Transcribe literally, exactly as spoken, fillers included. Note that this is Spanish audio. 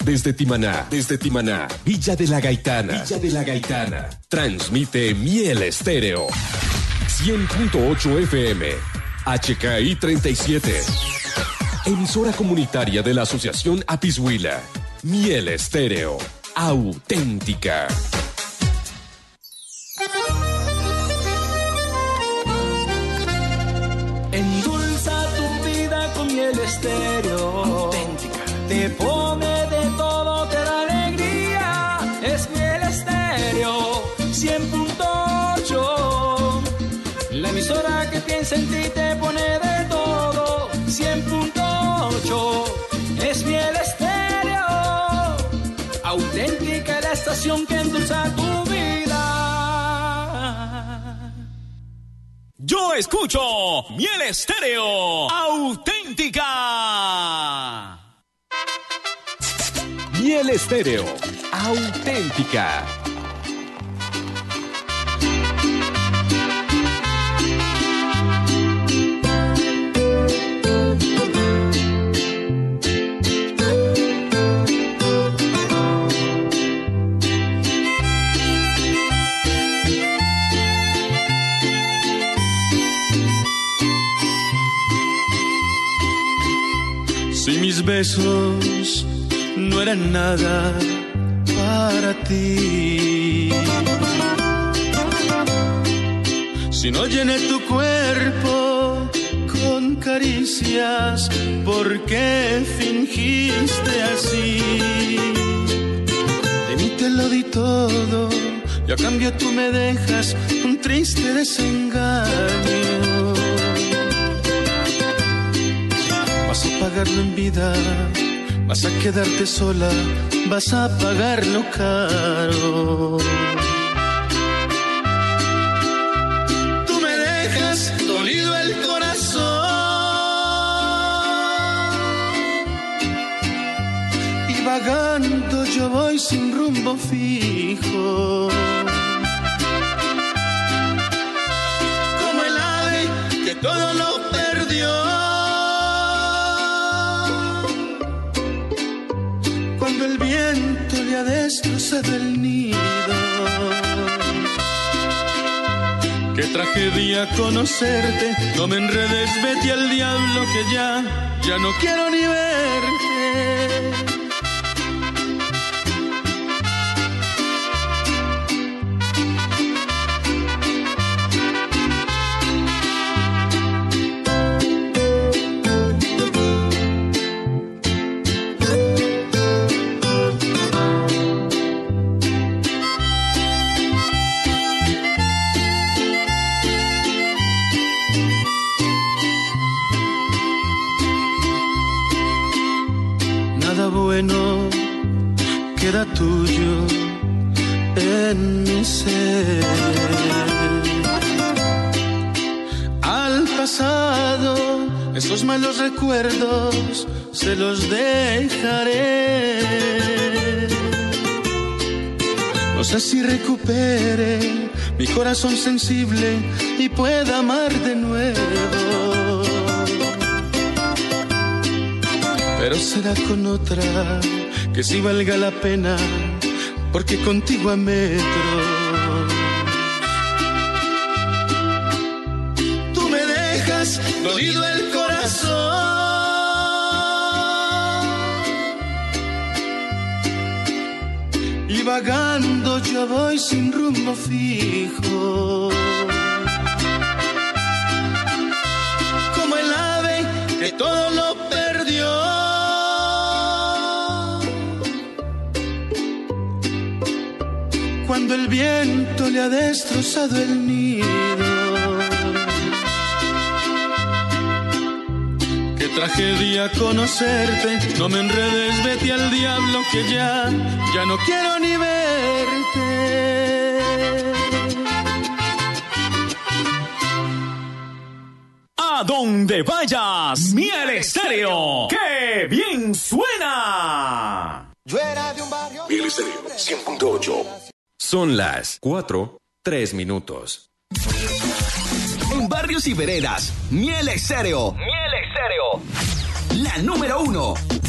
Desde Timaná, desde Timaná, Villa de la Gaitana, Villa de la Gaitana. Transmite Miel Estéreo. cien punto ocho F M, H K I treinta y siete. Emisora comunitaria de la Asociación Apishuila. Miel Estéreo, auténtica. Endulza tu vida con Miel Estéreo, auténtica. Te pone de todo, te da alegría. Es Miel Estéreo, cien punto ocho. La emisora que piensa en ti te pone de todo, cien punto ocho. Es Miel Estéreo, auténtica, la estación que endulza tu vida. Yo escucho Miel Estéreo, auténtica. Miel Estéreo, auténtica. Si mis besos no eran nada para ti, si no llené tu cuerpo con caricias, ¿por qué fingiste así? De mí te lo di todo y a cambio tú me dejas un triste desengaño. Vas a pagarlo en vida, vas a quedarte sola, vas a pagarlo caro. Tú me dejas dolido el corazón y vagando yo voy sin rumbo fijo. Como el ave que todo lo perdió. El viento le ha destrozado el nido. Qué tragedia conocerte, no me enredes, vete al diablo que ya, ya no quiero ni verte. Bueno, queda tuyo en mi ser. Al pasado, esos malos recuerdos se los dejaré. No sé si recupere mi corazón sensible y pueda amar de nuevo. Pero será con otra que sí valga la pena, porque contigo a metros. Tú me dejas dolido el corazón y vagando yo voy sin rumbo fijo. Como el ave que todo lo perdió. Cuando el viento le ha destrozado el nido. Qué tragedia conocerte, no me enredes, vete al diablo que ya, ya no quiero ni verte. A donde vayas, Miel Estéreo, ¡qué bien suena! Miel Estéreo, cien punto ocho. Son las cuatro, tres minutos. En barrios y veredas, Miel Estéreo. Miel Estéreo. La número uno.